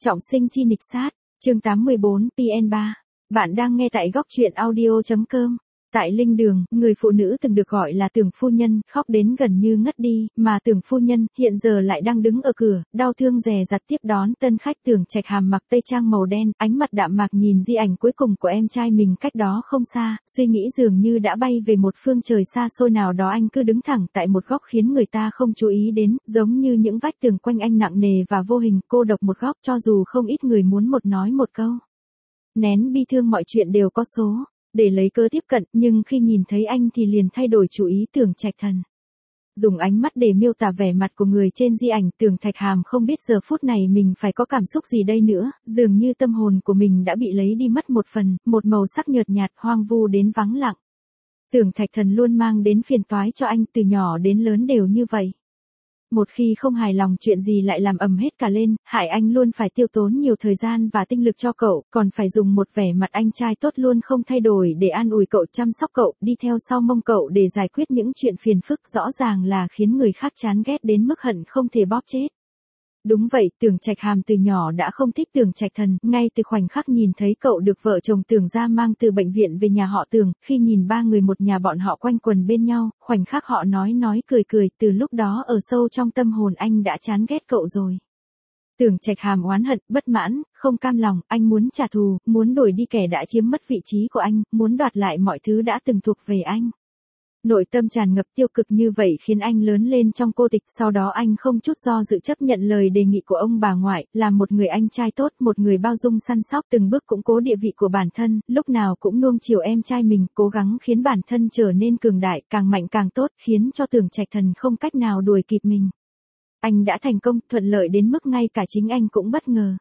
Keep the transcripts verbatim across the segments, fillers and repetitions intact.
Trọng sinh chi nghịch sát, chương tám mươi bốn P N ba. Bạn đang nghe tại góc truyện audio chấm com. Tại linh đường, người phụ nữ từng được gọi là Tưởng phu nhân, khóc đến gần như ngất đi, mà Tưởng phu nhân hiện giờ lại đang đứng ở cửa, đau thương dè dặt tiếp đón tân khách. Tưởng Trạch Hàm mặc tây trang màu đen, ánh mặt đạm mạc nhìn di ảnh cuối cùng của em trai mình cách đó không xa, suy nghĩ dường như đã bay về một phương trời xa xôi nào đó. Anh cứ đứng thẳng tại một góc khiến người ta không chú ý đến, giống như những vách tường quanh anh nặng nề và vô hình, cô độc một góc, cho dù không ít người muốn một nói một câu. Nén bi thương, mọi chuyện đều có số. Để lấy cớ tiếp cận, nhưng khi nhìn thấy anh thì liền thay đổi chủ ý. Tưởng Trạch Thần dùng ánh mắt để miêu tả vẻ mặt của người trên di ảnh. Tưởng Trạch Hàm không biết giờ phút này mình phải có cảm xúc gì đây nữa, dường như tâm hồn của mình đã bị lấy đi mất một phần, một màu sắc nhợt nhạt, hoang vu đến vắng lặng. Tưởng Trạch Thần luôn mang đến phiền toái cho anh, từ nhỏ đến lớn đều như vậy. Một khi không hài lòng chuyện gì lại làm ầm hết cả lên, hại anh luôn phải tiêu tốn nhiều thời gian và tinh lực cho cậu, còn phải dùng một vẻ mặt anh trai tốt luôn không thay đổi để an ủi cậu, chăm sóc cậu, đi theo sau mông cậu để giải quyết những chuyện phiền phức, rõ ràng là khiến người khác chán ghét đến mức hận không thể bóp chết. Đúng vậy, Tưởng Trạch Hàm từ nhỏ đã không thích Tưởng Trạch Thần, ngay từ khoảnh khắc nhìn thấy cậu được vợ chồng Tưởng gia mang từ bệnh viện về nhà họ Tưởng, khi nhìn ba người một nhà bọn họ quanh quần bên nhau, khoảnh khắc họ nói nói cười cười, từ lúc đó ở sâu trong tâm hồn anh đã chán ghét cậu rồi. Tưởng Trạch Hàm oán hận, bất mãn, không cam lòng, anh muốn trả thù, muốn đuổi đi kẻ đã chiếm mất vị trí của anh, muốn đoạt lại mọi thứ đã từng thuộc về anh. Nội tâm tràn ngập tiêu cực như vậy khiến anh lớn lên trong cô tịch, sau đó anh không chút do dự chấp nhận lời đề nghị của ông bà ngoại, làm một người anh trai tốt, một người bao dung săn sóc, từng bước củng cố địa vị của bản thân, lúc nào cũng nuông chiều em trai mình, cố gắng khiến bản thân trở nên cường đại, càng mạnh càng tốt, khiến cho Tưởng Trạch Thần không cách nào đuổi kịp mình. Anh đã thành công, thuận lợi đến mức ngay cả chính anh cũng bất ngờ.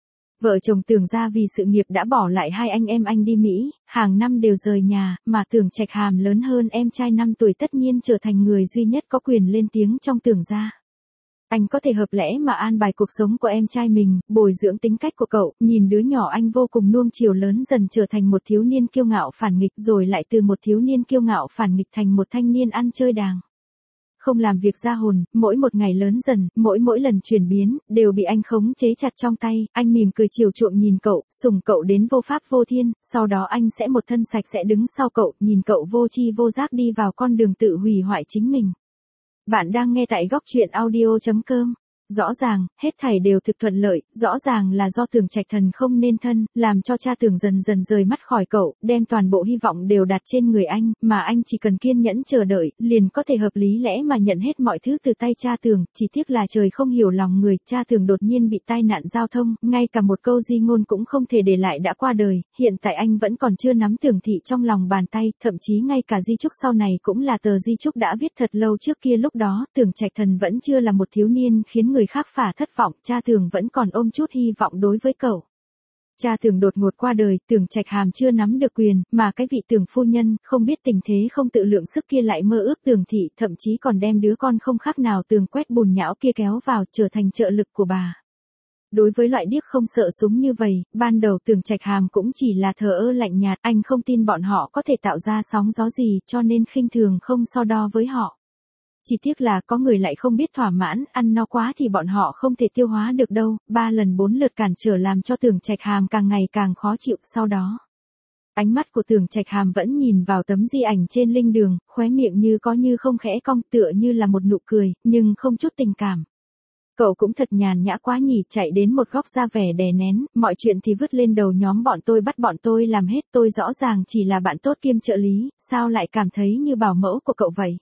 Vợ chồng Tưởng gia vì sự nghiệp đã bỏ lại hai anh em anh đi Mỹ, hàng năm đều rời nhà, mà Tưởng Trạch Hàm lớn hơn em trai năm tuổi, tất nhiên trở thành người duy nhất có quyền lên tiếng trong Tưởng gia. Anh có thể hợp lẽ mà an bài cuộc sống của em trai mình, bồi dưỡng tính cách của cậu, nhìn đứa nhỏ anh vô cùng nuông chiều lớn dần trở thành một thiếu niên kiêu ngạo phản nghịch, rồi lại từ một thiếu niên kiêu ngạo phản nghịch thành một thanh niên ăn chơi đàng. Không làm việc ra hồn, mỗi một ngày lớn dần, mỗi mỗi lần chuyển biến, đều bị anh khống chế chặt trong tay. Anh mỉm cười chiều chuộng nhìn cậu, sủng cậu đến vô pháp vô thiên, sau đó anh sẽ một thân sạch sẽ đứng sau cậu, nhìn cậu vô tri vô giác đi vào con đường tự hủy hoại chính mình. Bạn đang nghe tại góc truyện audio chấm com. Rõ ràng, hết thảy đều thực thuận lợi, rõ ràng là do Tưởng Trạch Thần không nên thân, làm cho cha Tưởng dần dần rời mắt khỏi cậu, đem toàn bộ hy vọng đều đặt trên người anh, mà anh chỉ cần kiên nhẫn chờ đợi, liền có thể hợp lý lẽ mà nhận hết mọi thứ từ tay cha Tưởng, chỉ tiếc là trời không hiểu lòng người, cha Tưởng đột nhiên bị tai nạn giao thông, ngay cả một câu di ngôn cũng không thể để lại đã qua đời, hiện tại anh vẫn còn chưa nắm Tưởng thị trong lòng bàn tay, thậm chí ngay cả di chúc sau này cũng là tờ di chúc đã viết thật lâu trước kia, lúc đó, Tưởng Trạch Thần vẫn chưa là một thiếu niên khiến người khác phả thất vọng, cha Tưởng vẫn còn ôm chút hy vọng đối với cậu. Cha Tưởng đột ngột qua đời, Tưởng Trạch Hàm chưa nắm được quyền, mà cái vị Tưởng phu nhân, không biết tình thế không tự lượng sức kia lại mơ ước Tưởng thị, thậm chí còn đem đứa con không khác nào Tưởng quét bùn nhão kia kéo vào, trở thành trợ lực của bà. Đối với loại điếc không sợ súng như vậy, ban đầu Tưởng Trạch Hàm cũng chỉ là thờ ơ lạnh nhạt, anh không tin bọn họ có thể tạo ra sóng gió gì, cho nên khinh thường không so đo với họ. Chỉ tiếc là có người lại không biết thỏa mãn, ăn no quá thì bọn họ không thể tiêu hóa được đâu, ba lần bốn lượt cản trở làm cho Tưởng Trạch Hàm càng ngày càng khó chịu. Sau đó, ánh mắt của Tưởng Trạch Hàm vẫn nhìn vào tấm di ảnh trên linh đường, khóe miệng như có như không khẽ cong, tựa như là một nụ cười, nhưng không chút tình cảm. Cậu cũng thật nhàn nhã quá nhỉ, chạy đến một góc ra vẻ đè nén, mọi chuyện thì vứt lên đầu nhóm bọn tôi, bắt bọn tôi làm hết, tôi rõ ràng chỉ là bạn tốt kiêm trợ lý, sao lại cảm thấy như bảo mẫu của cậu vậy?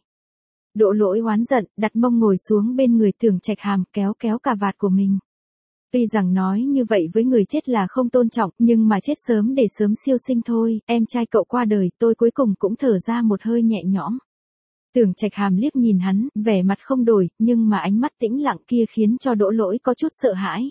Đỗ Lỗi oán giận, đặt mông ngồi xuống bên người Tưởng Trạch Hàm, kéo kéo cà vạt của mình. Tuy rằng nói như vậy với người chết là không tôn trọng, nhưng mà chết sớm để sớm siêu sinh thôi, em trai cậu qua đời, tôi cuối cùng cũng thở ra một hơi nhẹ nhõm. Tưởng Trạch Hàm liếc nhìn hắn, vẻ mặt không đổi, nhưng mà ánh mắt tĩnh lặng kia khiến cho Đỗ Lỗi có chút sợ hãi.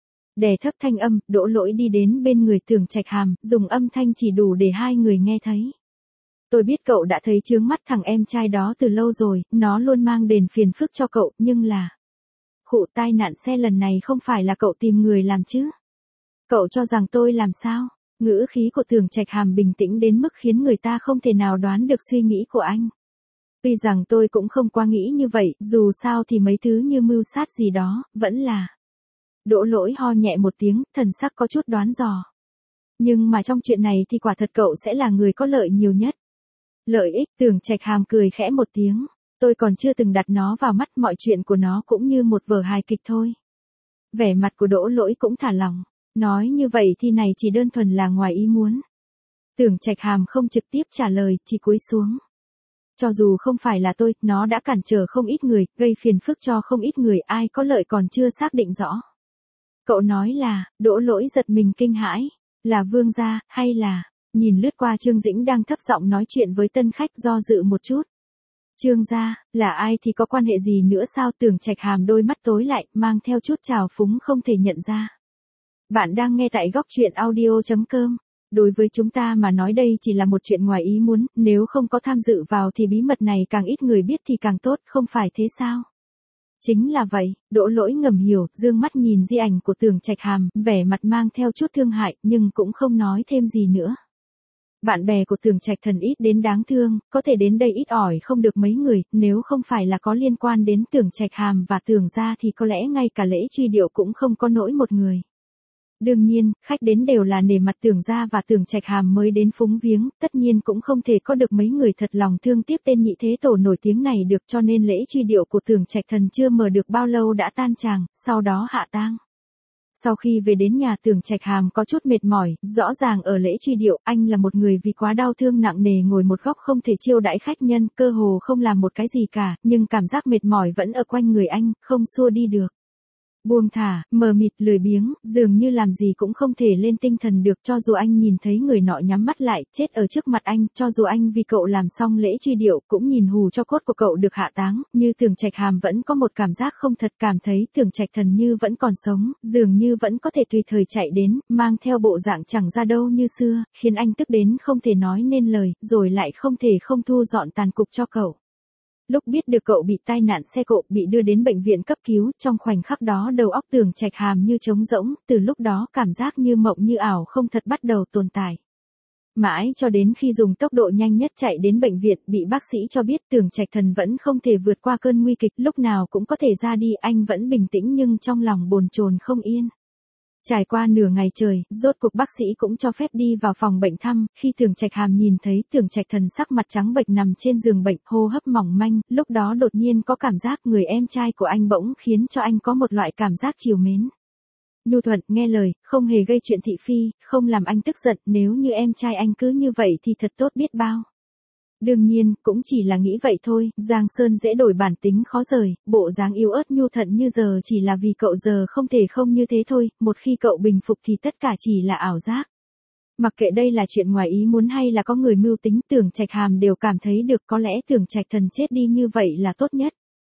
Đè thấp thanh âm, Đỗ Lỗi đi đến bên người Tưởng Trạch Hàm, dùng âm thanh chỉ đủ để hai người nghe thấy. Tôi biết cậu đã thấy chướng mắt thằng em trai đó từ lâu rồi, nó luôn mang đến phiền phức cho cậu, nhưng là... Khụ, tai nạn xe lần này không phải là cậu tìm người làm chứ? Cậu cho rằng tôi làm sao? Ngữ khí của Tưởng Trạch Hàm bình tĩnh đến mức khiến người ta không thể nào đoán được suy nghĩ của anh. Tuy rằng tôi cũng không quá nghĩ như vậy, dù sao thì mấy thứ như mưu sát gì đó, vẫn là... Đỗ Lỗi ho nhẹ một tiếng, thần sắc có chút đoán dò. Nhưng mà trong chuyện này thì quả thật cậu sẽ là người có lợi nhiều nhất. Lợi ích? Tưởng Trạch Hàm cười khẽ một tiếng. Tôi còn chưa từng đặt nó vào mắt, mọi chuyện của nó cũng như một vở hài kịch thôi. Vẻ mặt của Đỗ Lỗi cũng thả lỏng. Nói như vậy thì này chỉ đơn thuần là ngoài ý muốn. Tưởng Trạch Hàm không trực tiếp trả lời, chỉ cúi xuống. Cho dù không phải là tôi, nó đã cản trở không ít người, gây phiền phức cho không ít người, ai có lợi còn chưa xác định rõ. Cậu nói là, Đỗ Lỗi giật mình kinh hãi, là Vương gia, hay là, nhìn lướt qua Trương Dĩnh đang thấp giọng nói chuyện với tân khách do dự một chút. Trương gia, là ai thì có quan hệ gì nữa sao? Tưởng Trạch Hàm đôi mắt tối lại, mang theo chút trào phúng không thể nhận ra. Bạn đang nghe tại góc truyện audio.com. Đối với chúng ta mà nói đây chỉ là một chuyện ngoài ý muốn, nếu không có tham dự vào thì bí mật này càng ít người biết thì càng tốt, không phải thế sao? Chính là vậy, Đỗ Lỗi ngầm hiểu, dương mắt nhìn di ảnh của Tưởng Trạch Hàm, vẻ mặt mang theo chút thương hại, nhưng cũng không nói thêm gì nữa. Bạn bè của Tưởng Trạch Thần ít đến đáng thương, có thể đến đây ít ỏi không được mấy người, nếu không phải là có liên quan đến Tưởng Trạch Hàm và Tưởng gia thì có lẽ ngay cả lễ truy điệu cũng không có nỗi một người. Đương nhiên, khách đến đều là nể mặt Tưởng gia và Tưởng Trạch Hàm mới đến phúng viếng, tất nhiên cũng không thể có được mấy người thật lòng thương tiếc tên nhị thế tổ nổi tiếng này được, cho nên lễ truy điệu của Tưởng Trạch Thần chưa mở được bao lâu đã tan tràng, sau đó hạ tang. Sau khi về đến nhà, Tưởng Trạch Hàm có chút mệt mỏi, rõ ràng ở lễ truy điệu anh là một người vì quá đau thương nặng nề ngồi một góc không thể chiêu đãi khách nhân, cơ hồ không làm một cái gì cả, nhưng cảm giác mệt mỏi vẫn ở quanh người anh, không xua đi được. Buông thả, mờ mịt, lười biếng, dường như làm gì cũng không thể lên tinh thần được, cho dù anh nhìn thấy người nọ nhắm mắt lại, chết ở trước mặt anh, cho dù anh vì cậu làm xong lễ truy điệu, cũng nhìn hù cho cốt của cậu được hạ táng, như Tưởng Trạch Hàm vẫn có một cảm giác không thật, cảm thấy Tưởng Trạch Thần như vẫn còn sống, dường như vẫn có thể tùy thời chạy đến, mang theo bộ dạng chẳng ra đâu như xưa, khiến anh tức đến không thể nói nên lời, rồi lại không thể không thu dọn tàn cục cho cậu. Lúc biết được cậu bị tai nạn xe cộ, bị đưa đến bệnh viện cấp cứu, trong khoảnh khắc đó đầu óc Tưởng Trạch Hàm như trống rỗng, từ lúc đó cảm giác như mộng như ảo không thật bắt đầu tồn tại. Mãi cho đến khi dùng tốc độ nhanh nhất chạy đến bệnh viện, bị bác sĩ cho biết Tưởng Trạch Thần vẫn không thể vượt qua cơn nguy kịch, lúc nào cũng có thể ra đi, anh vẫn bình tĩnh nhưng trong lòng bồn chồn không yên. Trải qua nửa ngày trời, rốt cuộc bác sĩ cũng cho phép đi vào phòng bệnh thăm, khi Tưởng Trạch Hàm nhìn thấy Tưởng Trạch Thần sắc mặt trắng bệch nằm trên giường bệnh, hô hấp mỏng manh, lúc đó đột nhiên có cảm giác người em trai của anh bỗng khiến cho anh có một loại cảm giác trìu mến. Nhu thuận, nghe lời, không hề gây chuyện thị phi, không làm anh tức giận, nếu như em trai anh cứ như vậy thì thật tốt biết bao. Đương nhiên, cũng chỉ là nghĩ vậy thôi, Giang Sơn dễ đổi bản tính khó rời, bộ dáng yếu ớt nhu thận như giờ chỉ là vì cậu giờ không thể không như thế thôi, một khi cậu bình phục thì tất cả chỉ là ảo giác. Mặc kệ đây là chuyện ngoài ý muốn hay là có người mưu tính, Tưởng Trạch Hàm đều cảm thấy được, có lẽ Tưởng Trạch Thần chết đi như vậy là tốt nhất.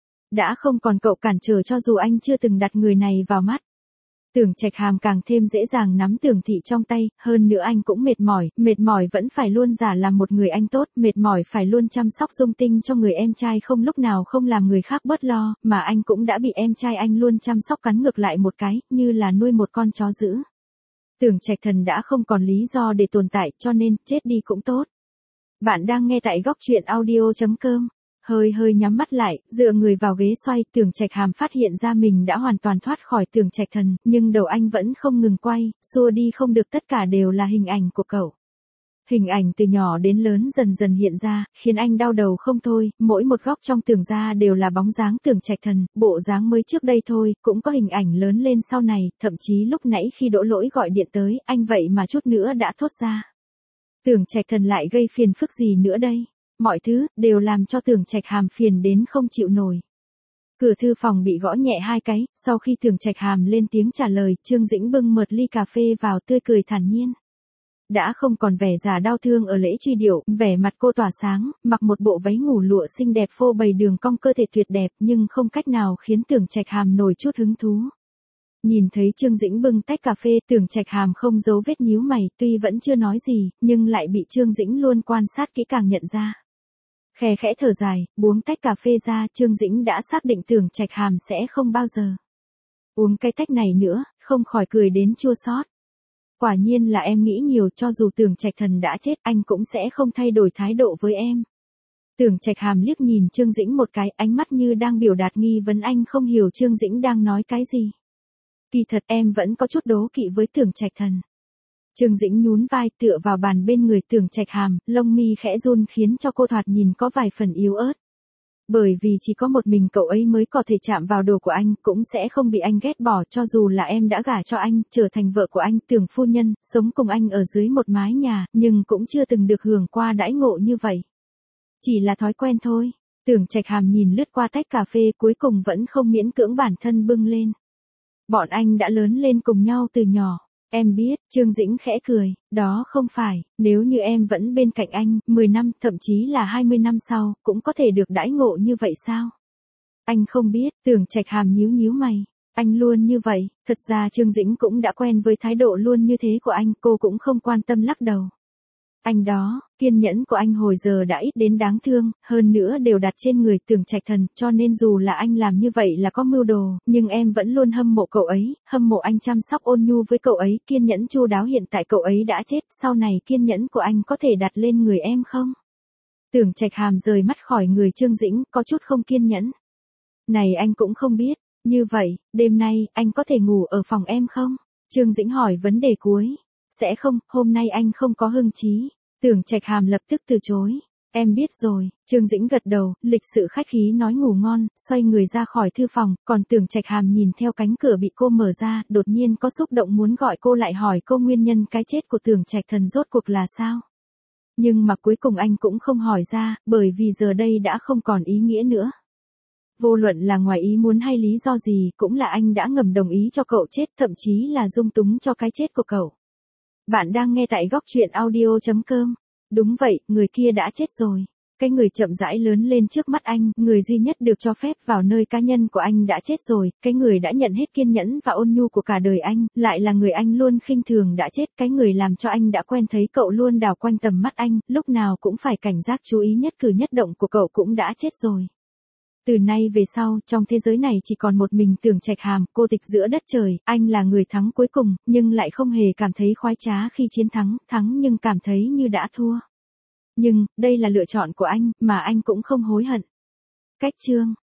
Đã không còn cậu cản trở cho dù anh chưa từng đặt người này vào mắt. Tưởng Trạch Hàm càng thêm dễ dàng nắm Tưởng Thị trong tay, hơn nữa anh cũng mệt mỏi, mệt mỏi vẫn phải luôn giả làm một người anh tốt, mệt mỏi phải luôn chăm sóc Dung Tinh cho người em trai không lúc nào không làm người khác bớt lo, mà anh cũng đã bị em trai anh luôn chăm sóc cắn ngược lại một cái, như là nuôi một con chó dữ. Tưởng Trạch Thần đã không còn lý do để tồn tại, cho nên, chết đi cũng tốt. Bạn đang nghe tại góc truyện audio.com. Hơi hơi nhắm mắt lại, dựa người vào ghế xoay, Tưởng Trạch Hàm phát hiện ra mình đã hoàn toàn thoát khỏi Tưởng Trạch Thần, nhưng đầu anh vẫn không ngừng quay, xua đi không được, tất cả đều là hình ảnh của cậu. Hình ảnh từ nhỏ đến lớn dần dần hiện ra, khiến anh đau đầu không thôi, mỗi một góc trong Tưởng gia đều là bóng dáng Tưởng Trạch Thần, bộ dáng mới trước đây thôi, cũng có hình ảnh lớn lên sau này, thậm chí lúc nãy khi Đỗ Lỗi gọi điện tới, anh vậy mà chút nữa đã thốt ra. Tưởng Trạch Thần lại gây phiền phức gì nữa đây? Mọi thứ, đều làm cho Tưởng Trạch Hàm phiền đến không chịu nổi. Cửa thư phòng bị gõ nhẹ hai cái, sau khi Tưởng Trạch Hàm lên tiếng trả lời, Trương Dĩnh bưng mợt ly cà phê vào tươi cười thản nhiên. Đã không còn vẻ già đau thương ở lễ truy điệu, vẻ mặt cô tỏa sáng, mặc một bộ váy ngủ lụa xinh đẹp phô bày đường cong cơ thể tuyệt đẹp nhưng không cách nào khiến Tưởng Trạch Hàm nổi chút hứng thú. Nhìn thấy Trương Dĩnh bưng tách cà phê, Tưởng Trạch Hàm không giấu vết nhíu mày, tuy vẫn chưa nói gì, nhưng lại bị Trương Dĩnh luôn quan sát kỹ càng nhận ra. Khe khẽ thở dài, buông tách cà phê ra, Trương Dĩnh đã xác định Tưởng Trạch Hàm sẽ không bao giờ uống cái tách này nữa, không khỏi cười đến chua xót. Quả nhiên là em nghĩ nhiều, cho dù Tưởng Trạch Thần đã chết, anh cũng sẽ không thay đổi thái độ với em. Tưởng Trạch Hàm liếc nhìn Trương Dĩnh một cái, ánh mắt như đang biểu đạt nghi vấn, anh không hiểu Trương Dĩnh đang nói cái gì. Kỳ thật em vẫn có chút đố kỵ với Tưởng Trạch Thần. Trương Dĩnh nhún vai tựa vào bàn bên người Tưởng Trạch Hàm, lông mi khẽ run khiến cho cô thoạt nhìn có vài phần yếu ớt. Bởi vì chỉ có một mình cậu ấy mới có thể chạm vào đồ của anh, cũng sẽ không bị anh ghét bỏ cho dù là em đã gả cho anh, trở thành vợ của anh, Tưởng phu nhân, sống cùng anh ở dưới một mái nhà, nhưng cũng chưa từng được hưởng qua đãi ngộ như vậy. Chỉ là thói quen thôi. Tưởng Trạch Hàm nhìn lướt qua tách cà phê cuối cùng vẫn không miễn cưỡng bản thân bưng lên. Bọn anh đã lớn lên cùng nhau từ nhỏ. Em biết, Trương Dĩnh khẽ cười, đó không phải, nếu như em vẫn bên cạnh anh, mười năm, thậm chí là hai mươi năm sau, cũng có thể được đãi ngộ như vậy sao? Anh không biết, Tưởng Trạch Hàm nhíu nhíu mày. Anh luôn như vậy, thật ra Trương Dĩnh cũng đã quen với thái độ luôn như thế của anh, cô cũng không quan tâm lắc đầu. Anh đó, kiên nhẫn của anh hồi giờ đã ít đến đáng thương, hơn nữa đều đặt trên người Tưởng Trạch Thần, cho nên dù là anh làm như vậy là có mưu đồ, nhưng em vẫn luôn hâm mộ cậu ấy, hâm mộ anh chăm sóc ôn nhu với cậu ấy, kiên nhẫn chu đáo. Hiện tại cậu ấy đã chết, sau này kiên nhẫn của anh có thể đặt lên người em không? Tưởng Trạch Hàm rời mắt khỏi người Trương Dĩnh, có chút không kiên nhẫn. Này anh cũng không biết, như vậy, đêm nay, anh có thể ngủ ở phòng em không? Trương Dĩnh hỏi vấn đề cuối. Sẽ không, hôm nay anh không có hưng trí. Tưởng Trạch Hàm lập tức từ chối. Em biết rồi, Trương Dĩnh gật đầu, lịch sự khách khí nói ngủ ngon, xoay người ra khỏi thư phòng, còn Tưởng Trạch Hàm nhìn theo cánh cửa bị cô mở ra, đột nhiên có xúc động muốn gọi cô lại hỏi cô nguyên nhân cái chết của Tưởng Trạch Thần rốt cuộc là sao. Nhưng mà cuối cùng anh cũng không hỏi ra, bởi vì giờ đây đã không còn ý nghĩa nữa. Vô luận là ngoài ý muốn hay lý do gì, cũng là anh đã ngầm đồng ý cho cậu chết, thậm chí là dung túng cho cái chết của cậu. Bạn đang nghe tại góc truyện audio chấm com. Đúng vậy, người kia đã chết rồi. Cái người chậm rãi lớn lên trước mắt anh, người duy nhất được cho phép vào nơi cá nhân của anh đã chết rồi, cái người đã nhận hết kiên nhẫn và ôn nhu của cả đời anh, lại là người anh luôn khinh thường đã chết, cái người làm cho anh đã quen thấy cậu luôn đảo quanh tầm mắt anh, lúc nào cũng phải cảnh giác chú ý nhất cử nhất động của cậu cũng đã chết rồi. Từ nay về sau, trong thế giới này chỉ còn một mình Tưởng Trạch Hàm, cô tịch giữa đất trời, anh là người thắng cuối cùng, nhưng lại không hề cảm thấy khoái trá khi chiến thắng, thắng nhưng cảm thấy như đã thua. Nhưng, đây là lựa chọn của anh, mà anh cũng không hối hận. Cách chương